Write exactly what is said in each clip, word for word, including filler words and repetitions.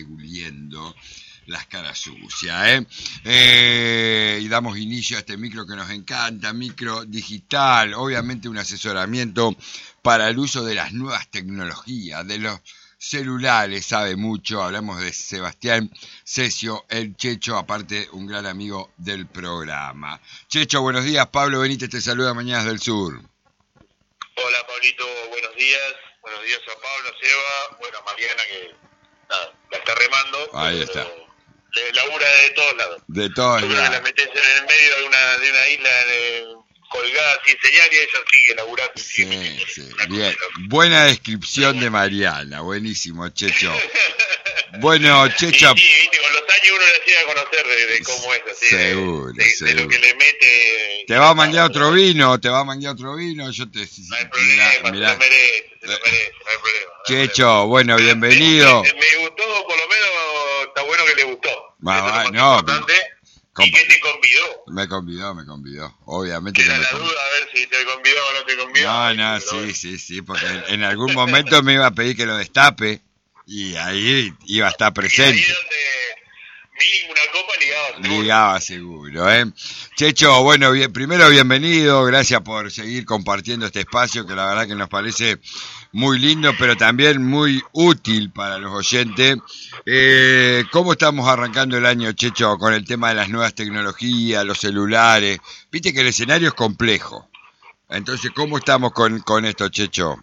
esguliendo las caras sucias, ¿eh? Eh, y damos inicio a este micro que nos encanta, micro digital, obviamente un asesoramiento para el uso de las nuevas tecnologías, de los celulares, sabe mucho. Hablamos de Sebastián Cesio, el Checho, aparte un gran amigo del programa. Checho, buenos días. Pablo Benítez te saluda, Mañanas del Sur. Hola, Pablito, buenos días. Buenos días a Pablo, a Seba, bueno, a Mariana, que nada, la está remando. Ahí está. Le labura de todos lados. De todos Yo creo lados. que la metés en el medio de una, de una isla eh, colgada sin señal y ella sigue laburando. Sí, sigue sí, una bien. cosa loca. Buena descripción de Mariana, buenísimo, Checho. Bueno, Checho. Y sí, viste, con los años uno le llega a conocer de, de cómo es, así, seguro, de, de, seguro. de lo que le mete. Te va a manguear otro vino, te va a manguear otro vino, yo te... No hay problema, mirá, se mirá. lo merece, se lo merece, no hay problema. No hay Checho, problema. bueno, bienvenido. Me, me gustó, por lo menos, está bueno que le gustó. Va, Eso es va, lo más no, importante. compa- Y que te convidó. Me convidó, me convidó, obviamente que Era me la convidó. duda a ver si te convidó o no te convidó. No, no, Pero sí, bueno. sí, sí, porque en, en algún momento me iba a pedir que lo destape y ahí iba a estar Y ahí presente. donde mínimo una copa ligaba seguro. Ligaba seguro, ¿eh? Checho, bueno, bien, primero bienvenido, gracias por seguir compartiendo este espacio que la verdad que nos parece muy lindo, pero también muy útil para los oyentes. Eh, ¿Cómo estamos arrancando el año, Checho, con el tema de las nuevas tecnologías, los celulares? Viste que el escenario es complejo. Entonces, ¿cómo estamos con, con esto, Checho?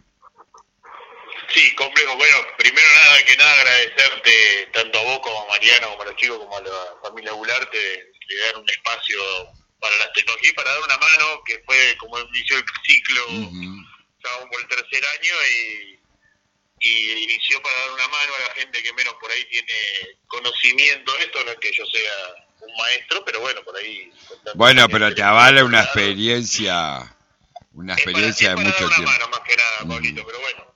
Sí, complejo. Bueno, primero nada que nada agradecerte tanto a vos como a Mariano, como a los chicos, como a la familia Goulart, de, de dar un espacio para las tecnologías, para dar una mano, que fue como inició el ciclo, Uh-huh. ya vamos por el tercer año y, y inició para dar una mano a la gente que menos por ahí tiene conocimiento de esto, no es que yo sea un maestro, pero bueno, por ahí... Bueno, pero te avala una experiencia, una Es para, experiencia es de para mucho dar una tiempo. mano más que nada, Mm. Pablito, pero bueno.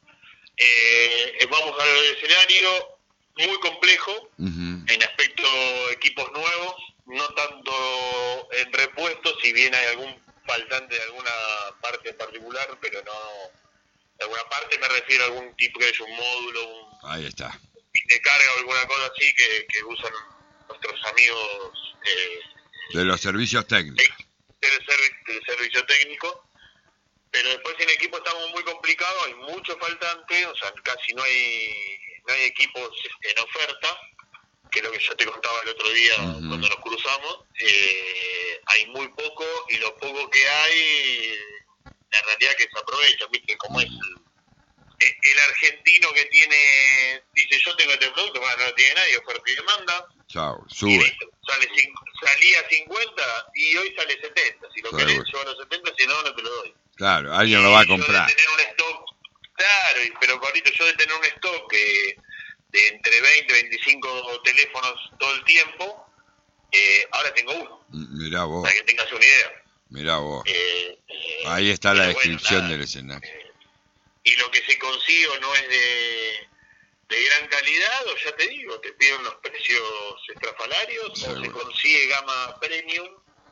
Eh, vamos al escenario muy complejo, Uh-huh. en aspecto equipos nuevos, no tanto en repuestos, si bien hay algún faltante de alguna parte en particular, pero no, de alguna parte me refiero a algún tipo que es un módulo, un Ahí está. pin de carga o alguna cosa así que, que usan nuestros amigos eh, De los servicios técnicos. del, servi- del servicio técnico. Pero después en equipo estamos muy complicados, hay muchos faltantes, o sea, casi no hay no hay equipos en oferta, que es lo que yo te contaba el otro día Uh-huh. cuando nos cruzamos. Eh, hay muy poco y lo poco que hay, la realidad es que se aprovecha, ¿viste? Como es el, el argentino que tiene, dice yo tengo este producto, bueno, no lo tiene nadie, oferta y demanda. Chao, Y sube. listo, sale cinco, salía cincuenta y hoy sale setenta. Si lo Seguro. querés, yo a los setenta, si no, no te lo doy. Claro, alguien lo va a Y yo comprar. de tener un stock, claro, y- pero Pablito, yo de tener un stock eh, de entre veinte, veinticinco teléfonos todo el tiempo, eh, ahora tengo uno, Mm, Mirá vos, para que tengas una idea. mirá vos. Eh, eh, Ahí está la pero bueno, descripción nada. del escenario. Eh, y lo que se consigue o no es de, de gran calidad, o ya te digo, te piden unos precios estrafalarios, o se Seguro. consigue gama premium.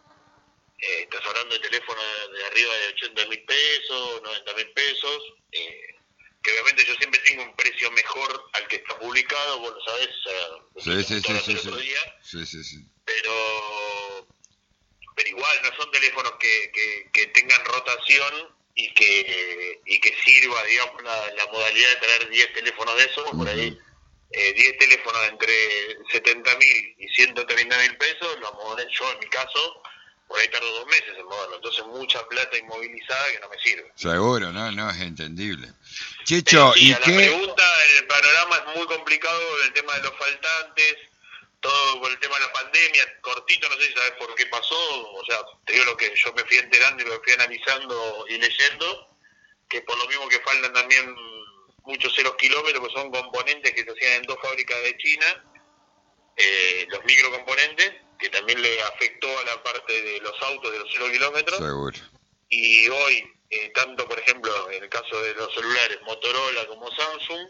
Eh, estás hablando de teléfonos de, de arriba de ochenta mil pesos, noventa mil pesos, eh, que obviamente yo siempre tengo un precio mejor al que está publicado, vos lo sabés, o sea, lo Sí, sí, sí, contamos sí, el sí. otro día, Sí, sí, sí. pero pero igual no son teléfonos que, que, que tengan rotación y que y que sirva, digamos, la, la modalidad de tener diez teléfonos de esos, por ahí eh, diez teléfonos entre setenta mil y ciento treinta mil pesos, lo modé yo en mi caso, por ahí tardo dos meses en moverlo, entonces mucha plata inmovilizada que no me sirve. Seguro, no, no, es entendible. Pero Checho, sí, ¿y a la qué? pregunta, el panorama es muy complicado, el tema de los faltantes, todo por el tema de la pandemia, cortito, no sé si sabes por qué pasó, o sea, te digo lo que yo me fui enterando y lo fui analizando y leyendo, que por lo mismo que faltan también muchos ceros kilómetros, que son componentes que se hacían en dos fábricas de China, eh, los microcomponentes, que también le afectó a la parte de los autos de los cero kilómetros, Seguro. y hoy, eh, tanto por ejemplo en el caso de los celulares Motorola como Samsung,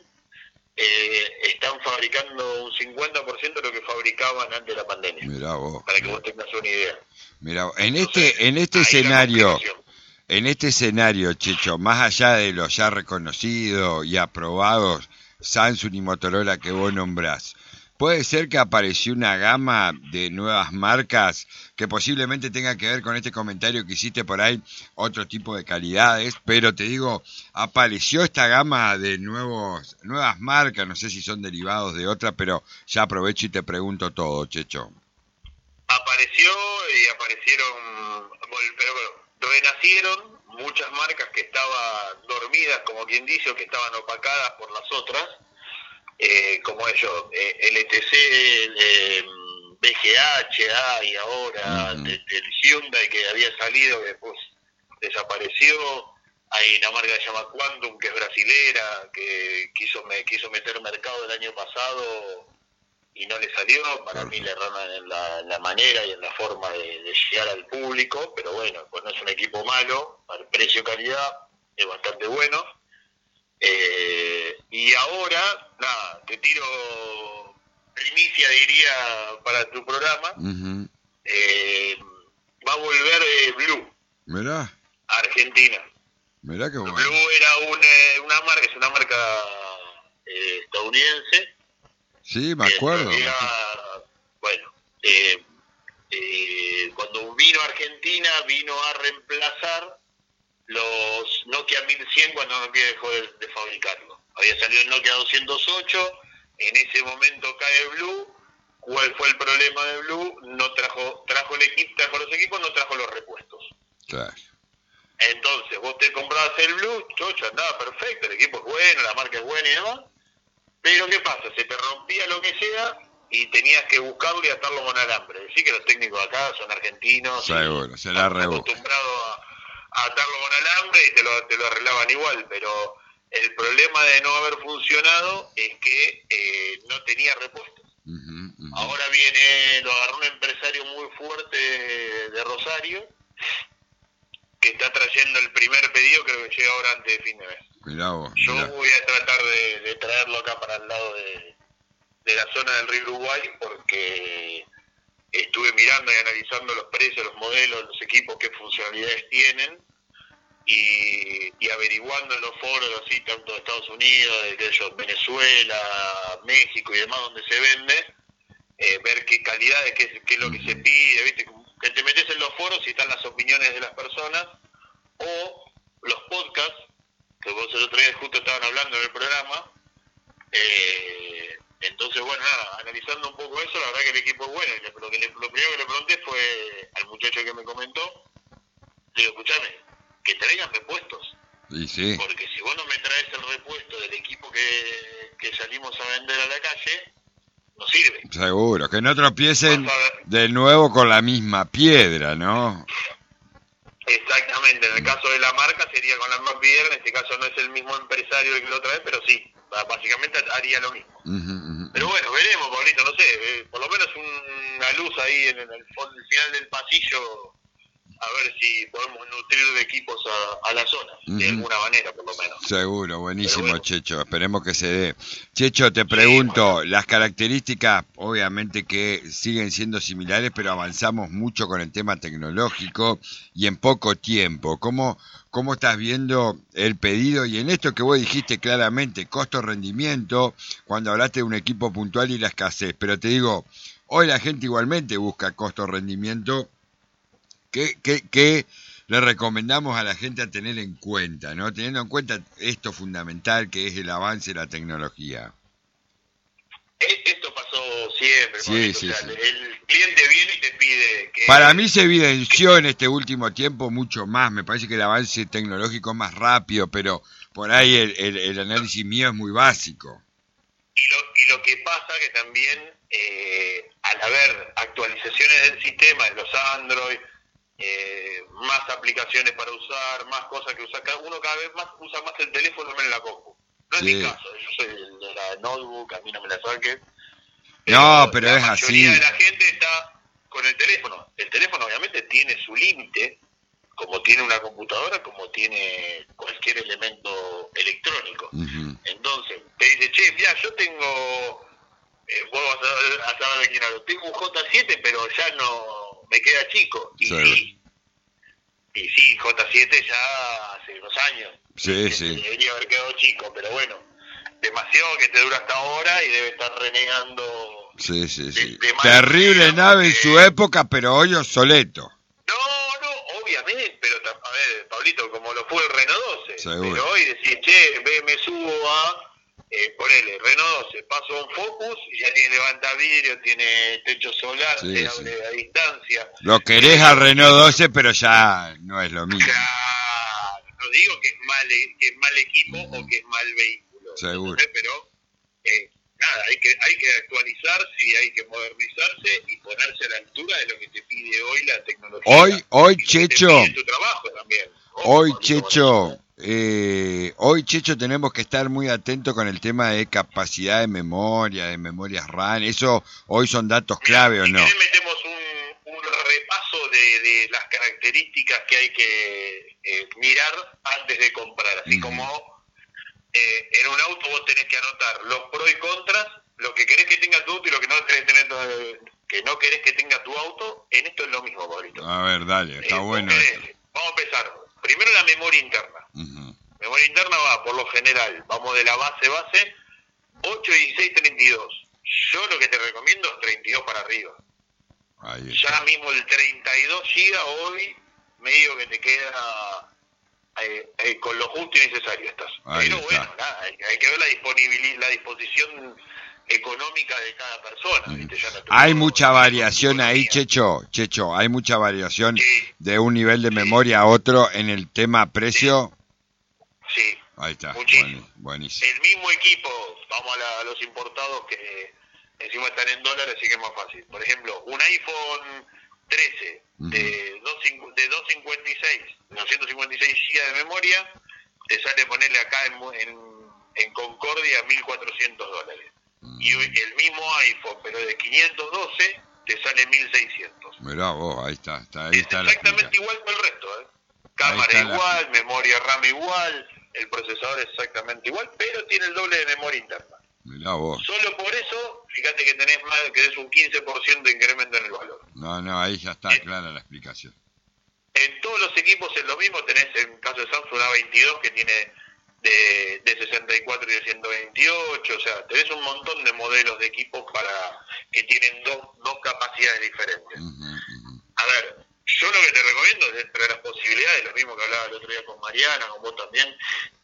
eh, están fabricando un cincuenta por ciento de lo que fabricaban antes de la pandemia, Mirá vos. para que vos tengas una idea. Mirá vos. En Entonces, este, en este ahí la escenario, complicación. en este escenario, Checho, más allá de los ya reconocidos y aprobados Samsung y Motorola que vos nombrás, puede ser que apareció una gama de nuevas marcas que posiblemente tenga que ver con este comentario que hiciste por ahí, otro tipo de calidades, pero te digo, apareció esta gama de nuevos nuevas marcas, no sé si son derivados de otra, pero ya aprovecho y te pregunto todo, Checho. Apareció y aparecieron, pero bueno, renacieron muchas marcas que estaban dormidas, como quien dice, o que estaban opacadas por las otras, eh, como ellos, eh, L T C, eh, B G H, A y ahora uh-huh. el Hyundai que había salido, que después desapareció. Hay una marca que se llama Quantum, que es brasilera, que quiso me quiso meter mercado el año pasado y no le salió. Para mí le erraron en la, en la manera y en la forma de, de llegar al público, pero bueno, pues no es un equipo malo, al precio-calidad es bastante bueno. Eh, y ahora, nada, te tiro primicia, diría, para tu programa. Uh-huh. eh, va a volver eh, Blue. Mirá. A Argentina. Mirá qué bueno. Blue era una, una marca, es una marca eh, estadounidense. Sí, me acuerdo. Era, bueno, eh, eh, cuando vino a Argentina, vino a reemplazar los Nokia mil cien cuando Nokia dejó de, de fabricarlo. Había salido el Nokia doscientos ocho, en ese momento cae Blue. ¿Cuál fue el problema de Blue? No trajo, trajo el equipo, trajo los equipos, no trajo los repuestos. Claro. Entonces, vos te comprabas el Blue, chocho, andaba perfecto, el equipo es bueno, la marca es buena y demás. Pero ¿qué pasa? Se te rompía lo que sea y tenías que buscarlo y atarlo con alambre. Decir que los técnicos acá son argentinos. Seguro, se la rebuscan. Acostumbrados a, a atarlo con alambre y te lo, te lo arreglaban igual. Pero el problema de no haber funcionado es que eh, no tenía repuestos. Uh-huh, uh-huh. Ahora viene, lo agarró un empresario muy fuerte de Rosario, que está trayendo el primer pedido, creo que llega ahora antes de fin de mes. Mirá vos, Yo mirá. voy a tratar de, de traerlo acá para el lado de, de la zona del río Uruguay, porque estuve mirando y analizando los precios, los modelos, los equipos, qué funcionalidades tienen, y, y averiguando en los foros, así, tanto de Estados Unidos, de ellos, Venezuela, México y demás, donde se vende, eh, ver qué calidades, qué, qué es lo que se pide, ¿viste? Que te metes en los foros y están las opiniones de las personas, o los podcasts, que vos el otro día justo estaban hablando en el programa. Eh, entonces, bueno, nada, analizando un poco eso, la verdad que el equipo es bueno. Y le, lo, que le, lo primero que le pregunté fue al muchacho que me comentó, le digo, escuchame, que traigan repuestos. Y sí. Porque si vos no me traes el repuesto del equipo que, que salimos a vender a la calle, no sirve. Seguro, que no tropiecen de nuevo con la misma piedra, ¿no? Exactamente, en el caso de la marca sería con la misma piedra, en este caso no es el mismo empresario el que lo trae, pero sí, básicamente haría lo mismo. Uh-huh, uh-huh. Pero bueno, veremos, Pablito, no sé, eh, por lo menos un, una luz ahí en, en el, fondo, el final del pasillo, a ver si podemos nutrir de equipos a, a la zona, uh-huh. de alguna manera por lo menos. Seguro, buenísimo, bueno. Checho, esperemos que se dé. Checho, te pregunto, sí, bueno. Las características obviamente que siguen siendo similares, pero avanzamos mucho con el tema tecnológico y en poco tiempo. ¿Cómo, cómo estás viendo el pedido? Y en esto que vos dijiste claramente, costo-rendimiento, cuando hablaste de un equipo puntual y la escasez, pero te digo, hoy la gente igualmente busca costo-rendimiento. ¿Qué, qué, ¿Qué le recomendamos a la gente a tener en cuenta, ¿no? Teniendo en cuenta esto fundamental que es el avance de la tecnología. Esto pasó siempre. Sí, sí, o sea, sí. El cliente viene y te pide que... Para mí se evidenció en este último tiempo mucho más. Me parece que el avance tecnológico es más rápido, pero por ahí el, el, el análisis mío es muy básico. Y lo, y lo que pasa que también, eh, al haber actualizaciones del sistema, en los Android... Eh, más aplicaciones para usar, más cosas que usar, cada uno cada vez más usa más el teléfono menos la compu. No es sí. mi caso, yo soy el de la notebook, a mí no me la saques. No, pero es así. La mayoría de la gente está con el teléfono. El teléfono obviamente tiene su límite, como tiene una computadora, como tiene cualquier elemento electrónico. Uh-huh. Entonces, te dice, che, mira, yo tengo, eh, vos vas a, a saber de quién hablo, tengo un J siete, pero ya no... me queda chico, y sí. sí, y sí, J siete ya hace unos años, sí, que sí. debería haber quedado chico, pero bueno, demasiado que te dura hasta ahora y debe estar renegando Sí, sí, sí. De, de terrible nave en su época, pero hoy obsoleto. No, no, obviamente, pero a ver, Pablito, como lo fue el Renault doce. Seguro. Pero hoy decís, che, ve, me subo a, eh, ponele, Renault doce, paso a un Focus y ya tiene levantavidrio, tiene techo solar, Sí, se sí. abre a distancia. Lo querés al Renault doce, pero ya no es lo mismo. Claro, no digo que es mal, que es mal equipo uh-huh. o que es mal vehículo. Seguro. ¿Entendés? Pero, eh, nada, hay que, hay que actualizarse y hay que modernizarse y ponerse a la altura de lo que te pide hoy la tecnología. Hoy, hoy, y Checho. Te pide tu trabajo también. Ojo, hoy, Pablito, Checho. Eh, hoy, Checho, tenemos que estar muy atentos con el tema de capacidad de memoria, de memorias RAM. Eso hoy son datos clave, ¿o no? Si metemos un, un repaso de, de las características que hay que eh, mirar antes de comprar. Así uh-huh. como eh, en un auto vos tenés que anotar los pros y contras, lo que querés que tenga tu auto y lo que no querés tener que no querés que tenga tu auto. En esto es lo mismo, Pablito. A ver, dale, está eh, bueno. Querés, vamos a empezar. Primero la memoria interna. Uh-huh. Memoria interna va, por lo general, vamos de la base base, ocho, dieciséis, treinta y dos. Yo lo que te recomiendo es treinta y dos para arriba. Ahí ya mismo el treinta y dos gigas hoy, medio que te queda eh, eh, con lo justo y necesario estás. Ahí Pero está. bueno, nada, hay, hay que ver la disponibilidad, la disposición económica de cada persona. Mm. ¿Viste? Ya no hay mucha variación ahí, Checho, Checho, hay mucha variación sí. de un nivel de sí. memoria a otro en el tema precio. Sí. sí. Ahí está, muchísimo. Buenísimo. El mismo equipo, vamos a, la, a los importados que encima están en dólares, así que es más fácil. Por ejemplo, un iPhone trece uh-huh. de, dos, de doscientos cincuenta y seis, doscientos cincuenta y seis gigas de memoria, te sale ponerle acá en, en, en Concordia mil cuatrocientos dólares. Uh-huh. Y el mismo iPhone, pero de quinientos doce, te sale mil seiscientos. Mirá vos, ahí está, está ahí es está exactamente igual que el resto, ¿eh? Cámara igual, la... memoria RAM igual, el procesador es exactamente igual, pero tiene el doble de memoria interna. Mirá vos. Solo por eso, fíjate que tenés más, que es un quince por ciento de incremento en el valor. No, no, ahí ya está en, clara la explicación. En todos los equipos es lo mismo, tenés en caso de Samsung una veintidós que tiene de, de sesenta y cuatro y de ciento veintiocho, o sea, tenés un montón de modelos de equipos para que tienen dos, dos capacidades diferentes. Uh-huh, uh-huh. A ver, yo lo que te recomiendo es dentro de las posibilidades, lo mismo que hablaba el otro día con Mariana, con vos también,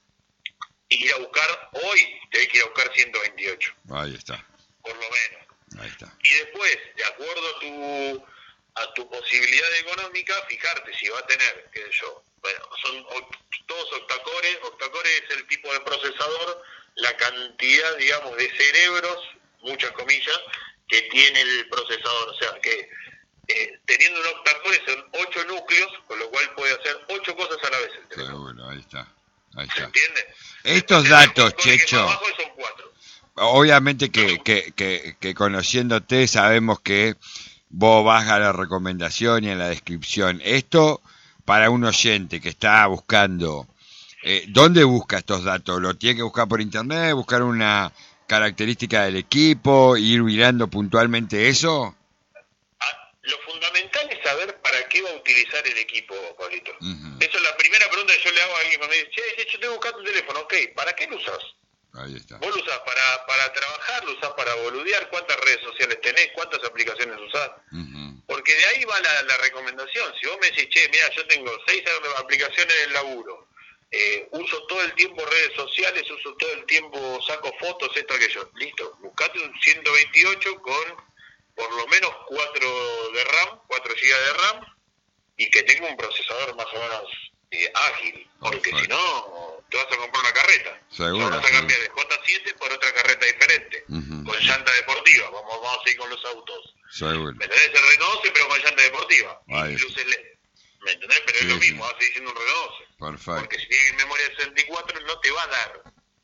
ir a buscar, hoy tenés que ir a buscar ciento veintiocho. Ahí está. Por lo menos. Ahí está. Y después, de acuerdo a tu a tu posibilidad económica, fijarte si va a tener, qué sé yo, bueno, son todos octacore, octacore es el tipo de procesador, la cantidad, digamos, de cerebros, muchas comillas, que tiene el procesador, o sea, que eh, teniendo un octacore son ocho núcleos, con lo cual puede hacer ocho cosas a la vez el teléfono. Seguro, ahí está. Ahí está. ¿Se entiende? Estos Entonces, datos, que Checho, abajo son cuatro. Obviamente que, que, que, que conociéndote sabemos que vos vas a la recomendación y a la descripción. Esto para un oyente que está buscando, eh, ¿dónde busca estos datos? ¿Lo tiene que buscar por internet, buscar una característica del equipo, ir mirando puntualmente eso? Ah, lo fundamental es saber para qué va a utilizar el equipo, Pablito. Uh-huh. Esa es la primera pregunta que yo le hago a alguien cuando me dice, che, yo estoy buscando un teléfono, ok, ¿para qué lo usas? Ahí está. Vos lo usás para, para trabajar, lo usás para boludear, cuántas redes sociales tenés, cuántas aplicaciones usás. Uh-huh. Porque de ahí va la, la recomendación. Si vos me decís, che, mira, yo tengo seis aplicaciones del laburo, eh, uso todo el tiempo redes sociales, uso todo el tiempo, saco fotos, esto, aquello. Listo, buscate un ciento veintiocho con por lo menos cuatro de RAM, cuatro gigas de RAM, y que tenga un procesador más o menos eh, ágil. Porque si no, te vas a comprar una carreta. Seguro, vas a cambiar de J siete por otra carreta diferente, uh-huh. con llanta deportiva. Vamos, vamos a ir con los autos. Seguro. ¿Me entendés? El Renault doce, pero con llanta deportiva. Ahí. Y luces L E D. ¿Me entendés? Pero sí, es lo mismo, sí. Va a seguir siendo un Renault doce. Perfecto. Porque si tiene memoria de sesenta y cuatro, no te va a dar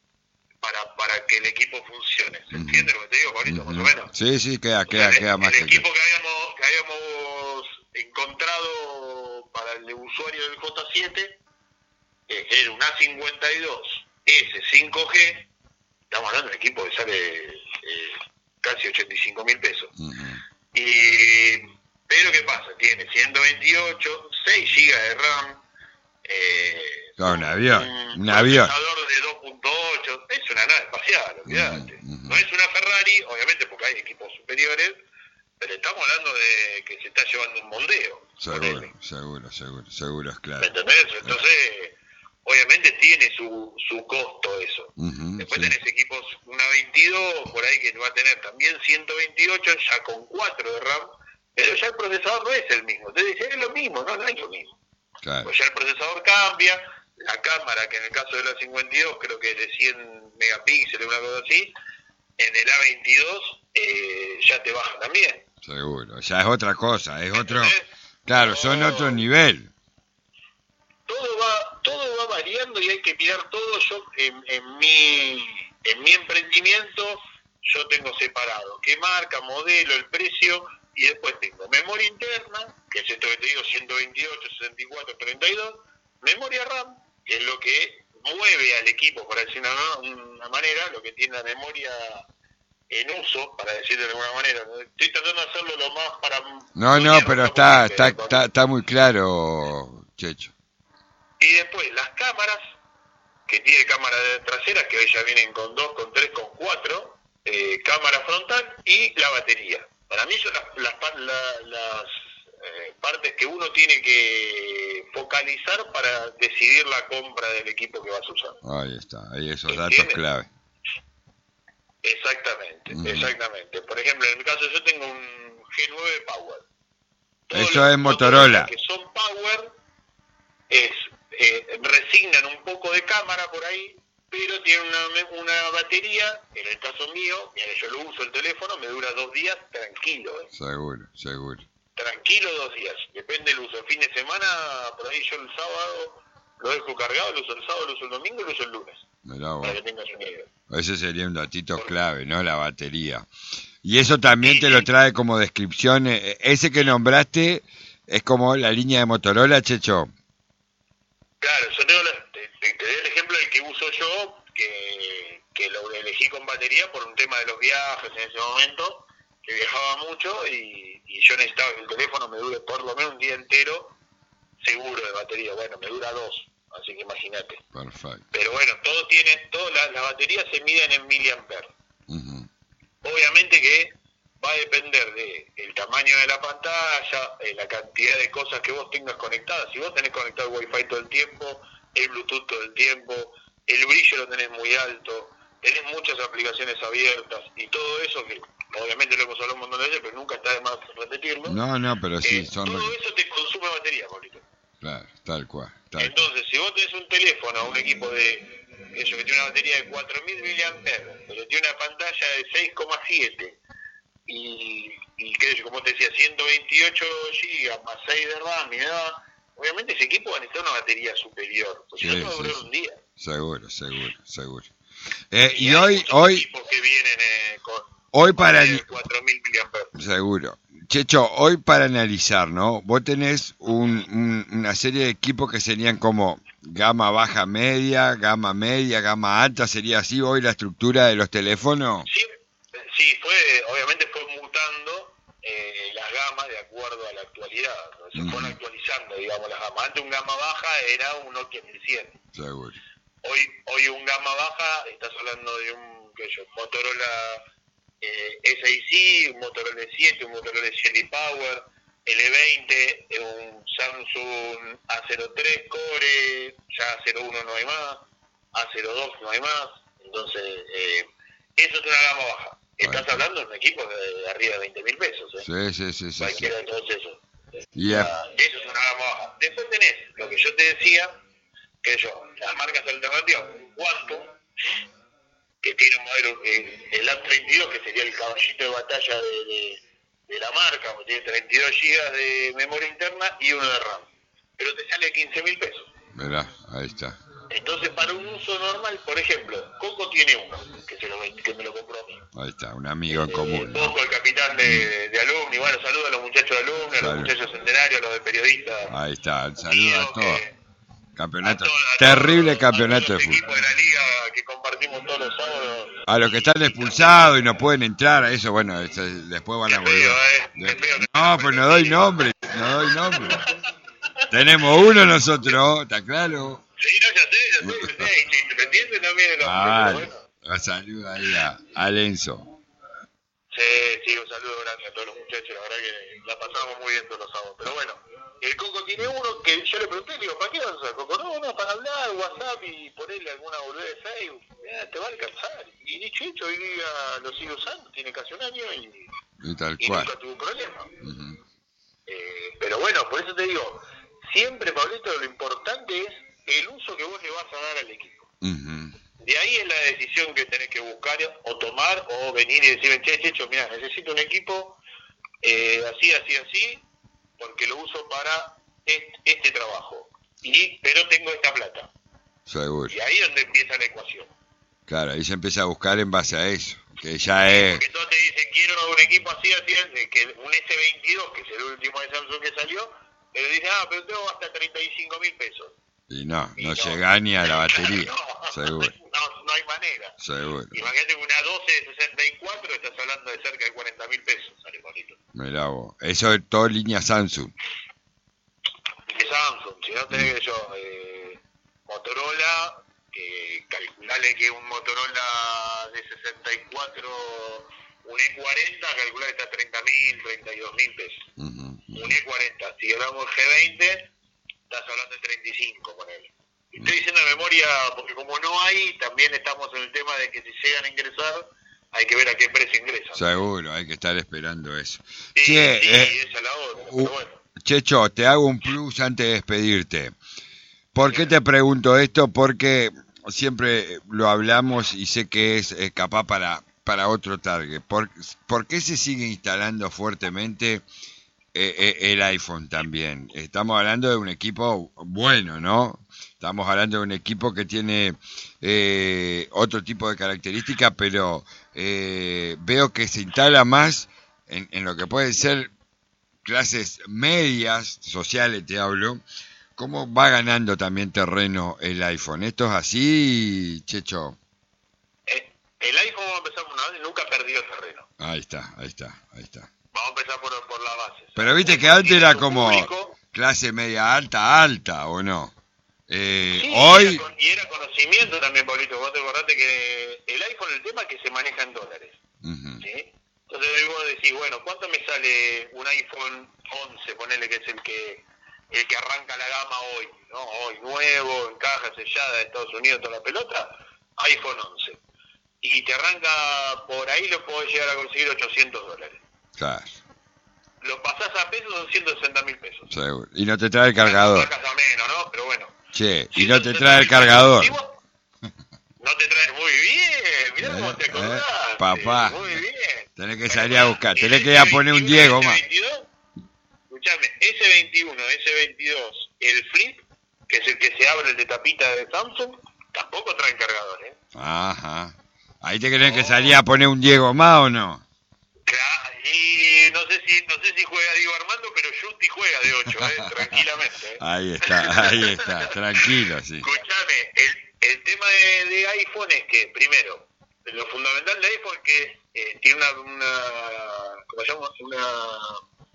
para para que el equipo funcione. ¿Se uh-huh. entiende lo que te digo, Pablito? Uh-huh. Más o menos. Sí, sí, queda, queda, o sea, queda el, más el que equipo que habíamos, que habíamos encontrado para el usuario del J siete eh, era un A cincuenta y dos S cinco G. Estamos hablando de un equipo que sale eh, casi ochenta y cinco mil pesos. Uh-huh. Y, pero ¿qué pasa? Tiene ciento veintiocho, seis gigas de RAM, eh, claro, un avión, un, un avión. procesador de dos punto ocho, es una nave espacial, olvídate. Uh-huh, uh-huh. No es una Ferrari, obviamente, porque porque hay equipos superiores, pero estamos hablando de que se está llevando un mondeo. Seguro, seguro, seguro, seguro, es claro. ¿Me entendés? Entonces, obviamente tiene su, su costo eso. Uh-huh, Después sí. tenés equipos, una veintidós, por ahí que va a tener también ciento veintiocho, ya con cuatro de RAM, pero ya el procesador no es el mismo. Entonces es lo mismo, no, no es lo mismo. Claro. Pues ya el procesador cambia, la cámara, que en el caso de la cincuenta y dos creo que es de cien megapíxeles, una cosa así, en el A veintidós eh, ya te baja también. Seguro, ya es otra cosa, es otro... ¿Entendés? Claro, No, son otro nivel. todo va todo va variando y hay que mirar todo. Yo en, en mi en mi emprendimiento yo tengo separado qué marca, modelo, el precio, y después tengo memoria interna, que es esto que te digo, ciento veintiocho, sesenta y cuatro, treinta y dos, memoria RAM, que es lo que mueve al equipo, por decirlo de una manera, lo que tiene la memoria en uso, para decirlo de alguna manera. Estoy tratando de hacerlo lo más para... No, no, pero está, está, está, está muy claro, Checho. Y después las cámaras, que tiene cámara trasera, que hoy ya vienen con dos, con tres, con cuatro, eh, cámara frontal, y la batería. Para mí son las, las, las, las eh, partes que uno tiene que focalizar para decidir la compra del equipo que vas a usar. Ahí está, ahí esos ¿Entiendes? datos clave. Exactamente, mm. exactamente. Por ejemplo, en mi caso yo tengo un G nueve Power. Todos Eso es Motorola. Que son Power es eh, resignan un poco de cámara por ahí, pero tienen una, una batería, en el caso mío, mira, yo lo uso el teléfono, me dura dos días tranquilo. ¿eh? Seguro, seguro. Tranquilo dos días, depende del uso. El fin de semana, por ahí yo el sábado lo dejo cargado, lo uso el sábado, lo uso el domingo y lo uso el lunes. Mirá, para que tengas una idea. Ese sería un datito clave, ¿no? La batería. Y eso también te lo trae como descripción. Ese que nombraste es como la línea de Motorola, Checho. Claro, yo tengo la, te, te, te doy el ejemplo del que uso yo, que, que lo elegí con batería por un tema de los viajes en ese momento, que viajaba mucho y, y yo necesitaba que el teléfono me dure por lo menos un día entero seguro de batería. Bueno, me dura dos, así que imagínate. Perfecto. Pero bueno, todo tiene, todas las la baterías se miden en miliamperes. Uh-huh. Obviamente que va a depender de el tamaño de la pantalla, eh, la cantidad de cosas que vos tengas conectadas. Si vos tenés conectado el Wi-Fi todo el tiempo, el Bluetooth todo el tiempo, el brillo lo tenés muy alto, tenés muchas aplicaciones abiertas y todo eso, que obviamente lo hemos hablado un montón de veces, pero nunca está de más repetirlo. No, no, pero sí. Eh, son todo re... eso te consume batería, Pablito. Claro, tal cual. Tal Entonces, cual. Si vos tenés un teléfono, un equipo de eso que tiene una batería de cuatro mil miliamperes, pero tiene una pantalla de seis coma siete y, y qué sé yo, como te decía, ciento veintiocho gigas más seis de RAM y nada, obviamente ese equipo va a necesitar una batería superior, porque sí, no va a durar sí, un día. Seguro, seguro, seguro. Eh, y, y hoy, hoy, equipos que vienen eh, con hoy para cuatro mil miliamperes. Seguro. Checho, hoy para analizar, ¿no? Vos tenés un, un, una serie de equipos que serían como gama baja media, gama media, gama alta, ¿sería así hoy la estructura de los teléfonos? Sí, sí fue, obviamente fue mutando eh, las gamas de acuerdo a la actualidad, ¿no? Se mm. fueron actualizando, digamos, las gamas. Antes un gama baja era un Nokia mil cien. Seguro. Hoy, hoy un gama baja, estás hablando de un, qué sé yo, Motorola eh, S seis C, un Motorola siete, un Motorola Shelly Power, L veinte, un Samsung A cero tres Core, ya A cero uno no hay más, A cero dos no hay más, entonces eh, eso es una gama baja. Estás bueno. hablando de un equipo de, de arriba de veinte mil pesos, ¿eh? Sí, sí, sí, sí. Cualquiera sí. de todos esos. Yeah. Uh, eso es una gama baja. Después tenés lo que yo te decía, que yo, las marcas alternativas, un Quantum, que tiene un modelo, eh, el A treinta y dos, que sería el caballito de batalla de, de, de la marca, que tiene treinta y dos gigas de memoria interna y uno de RAM. Pero te sale quince mil pesos. Verá, ahí está. Entonces, para un uso normal, por ejemplo, Coco tiene uno, que, se lo, que me lo compró a mí. Ahí está, un amigo en eh, común. Coco, ¿no? El capitán de, de Alumni. Bueno, saludo a los muchachos de Alumni, a los muchachos centenarios, a los de periodistas. Ahí está, saludo a todos. Que, A Campeonato, todo, a terrible todo, campeonato a de fútbol. De la liga que compartimos todos los sábados. A los que están expulsados y no pueden entrar, a eso, bueno, después van a volver. Feo, eh. Después, no, pero no doy nombre, no doy nombre. Tenemos uno nosotros, ¿está claro? Sí, no, ya sé, ya sé, ya sé. ¿Me entiendes también? Ah, vale. Bueno. Saluda ahí a, a Lenzo. Sí, sí, un saludo grande a todos los muchachos, la verdad que la pasamos muy bien todos los sábados. Pero bueno, el Coco tiene uno que yo le pregunté, le digo, ¿para qué vas a usar Coco? No, no, para hablar, WhatsApp y ponerle alguna boludez de Facebook. Eh, te va a alcanzar. Y dicho hecho, hoy día lo sigue usando, tiene casi un año y, Y tal y cual. nunca tuvo problema. Uh-huh. Eh, pero bueno, por eso te digo, siempre, Pablito, lo importante es el uso que vos le vas a dar al equipo. Uh-huh. De ahí es la decisión que tenés que buscar o tomar o venir y decirme, che, Checho, mira, necesito un equipo eh, así, así, así, porque lo uso para este, este trabajo. Y pero tengo esta plata. Seguro. Y ahí es donde empieza la ecuación. Claro, ahí se empieza a buscar en base a eso, que ya es... Porque todos te dicen, quiero un equipo así, así, así, que un ese veintidós, que es el último de Samsung que salió, pero dice, ah, pero tengo hasta treinta y cinco mil pesos. Y no, Y no, no llega ni a la batería. no, Seguro. No, no hay manera. Seguro. Imagínate una doce de sesenta y cuatro, estás hablando de cerca de cuarenta mil pesos, sale bonito. Mirá vos. Eso es todo línea Samsung. De Samsung, si no tenés que yo, eh, Motorola, eh, calculale que un Motorola de sesenta y cuatro, un E cuarenta, calculale que está treinta mil, treinta y dos mil pesos. Uh-huh, uh-huh. Un E cuarenta, si hablamos G veinte, estás hablando de treinta y cinco con él. Estoy diciendo de memoria porque como no hay, también estamos en el tema de que si llegan a ingresar, hay que ver a qué precio ingresan. Seguro, hay que estar esperando eso. Sí, Che, sí, eh, esa es la otra, uh, pero bueno. Checho, te hago un plus antes de despedirte. ¿Por qué te pregunto esto? Porque siempre lo hablamos y sé que es, es capaz para, para otro target. ¿Por, ¿Por qué se sigue instalando fuertemente eh, eh, el iPhone también? Estamos hablando de un equipo bueno, ¿no? Estamos hablando de un equipo que tiene eh, otro tipo de características, pero eh, veo que se instala más en, en lo que pueden ser clases medias, sociales te hablo. ¿Cómo va ganando también terreno el iPhone? ¿Esto es así, Checho? Eh, el iPhone, vamos a empezar por una vez, nunca perdió terreno. Ahí está, ahí está, ahí está. Vamos a empezar por, por la base. Pero viste que antes era como clase media alta, alta, ¿o no? Eh, sí, hoy... y era, y era conocimiento también, Pablito. Vos te acordate que el iPhone, el tema es que se maneja en dólares. Uh-huh. ¿Sí? Entonces vos decís, bueno, ¿cuánto me sale un iPhone once? Ponele que es el que el que arranca la gama hoy, ¿no? Hoy nuevo, en caja sellada de Estados Unidos, toda la pelota, iPhone once. Y te arranca por ahí, lo podés llegar a conseguir ochocientos dólares. Claro. Lo pasás a pesos, son ciento sesenta mil pesos. Seguro. Y no te trae el cargador. Casa menos, ¿no? Pero bueno. Che, y no te trae el cargador. No te trae muy bien, mirá eh, cómo te acordás. Eh, papá. Muy bien. Tenés que salir a buscar, tenés que ir a poner un Diego más. Escuchame, ese veintiuno, ese veintidós, el Flip, que es el que se abre el de tapita de Samsung, tampoco trae cargador, ¿eh? Ajá. Ahí te tenés no. que salir a poner un Diego más o no. Claro, y no sé si no sé si juega Diego Armando, pero Justi juega de ocho, ¿eh? Tranquilamente. ¿eh? Ahí está, ahí está, tranquilo, sí. Escuchame, el, el tema de, de iPhone es que, primero, lo fundamental de iPhone es que eh, tiene una, una, ¿cómo se llama? Una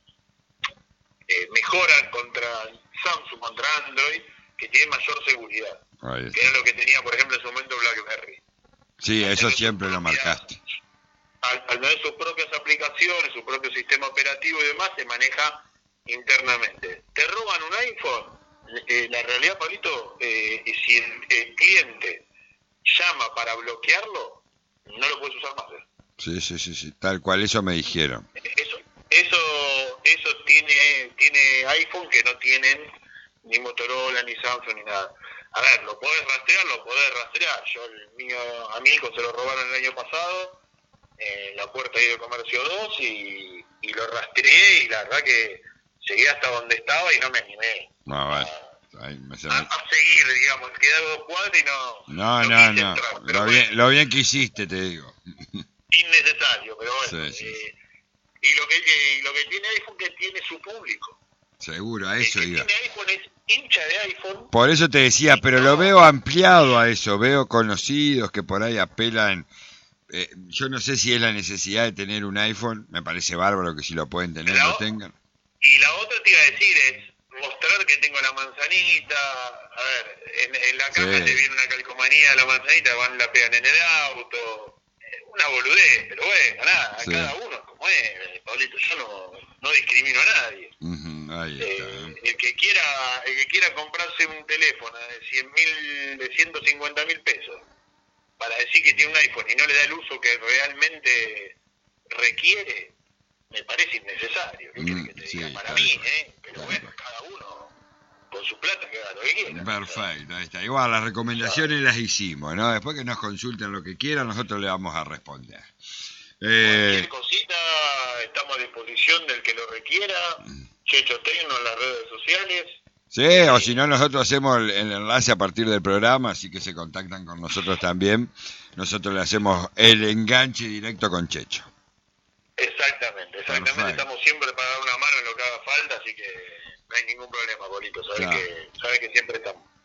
eh, mejora contra Samsung, contra Android, que tiene mayor seguridad. Que era lo que tenía, por ejemplo, en su momento BlackBerry. Sí, al eso siempre lo marcaste. Al, al tener sus propias aplicaciones, su propio sistema operativo y demás, se maneja internamente. Te roban un iPhone, eh, la realidad, Pablito, eh, si el, el cliente llama para bloquearlo, no lo puedes usar más. ¿eh? Sí, sí, sí, sí, tal cual, eso me dijeron. Eso, eso, eso tiene, tiene iPhone que no tienen ni Motorola, ni Samsung, ni nada. A ver, lo podés rastrear, lo podés rastrear. Yo, el mío, a mi hijo se lo robaron el año pasado, en la puerta de comercio dos, y, y lo rastreé, y la verdad que llegué hasta donde estaba y no me animé. No, vale. Ay, me a, a seguir, digamos, quedé a dos cuadras y no... No, no, no, no. Entrar, lo, bueno, bien, lo bien que hiciste, te digo. Innecesario, pero bueno. Sí, sí, eh, y lo que, eh, lo que tiene iPhone es que tiene su público. Seguro, a eso el que iba. Tiene iPhone es hincha de iPhone. Por eso te decía, pero lo veo ampliado a eso. Veo conocidos que por ahí apelan. Eh, yo no sé si es la necesidad de tener un iPhone. Me parece bárbaro que si lo pueden tener, la, lo tengan. Y la otra te iba a decir es mostrar que tengo la manzanita. A ver, en, en la caja sí. Te viene una calcomanía de la manzanita, van la pegan en el auto. una boludez, pero bueno, nada, Sí. cada uno como es, Pablito, yo no, no discrimino a nadie. Uh-huh, ahí está. Eh, el que quiera el que quiera comprarse un teléfono de cien mil, de ciento cincuenta mil pesos para decir que tiene un iPhone y no le da el uso que realmente requiere, me parece innecesario. ¿Qué querés que te Sí, diga? Para tal mí, cual. ¿eh? Pero Tal bueno, cual. cada uno con su plata que haga lo que quiera. Perfecto, ahí está. Igual las recomendaciones las hicimos, ¿no? Después que nos consulten lo que quieran, nosotros le vamos a responder. Eh, Cualquier cosita, estamos a disposición del que lo requiera. Checho Tecno en las redes sociales. sí, o si no, nosotros hacemos el, el enlace a partir del programa, así que se contactan con nosotros también. Nosotros le hacemos el enganche directo con Checho. Exactamente, exactamente. Perfecto. Estamos siempre para dar una mano en lo que haga falta, así que no hay ningún problema, Bolito. Sabes Claro. que, sabes que siempre estamos.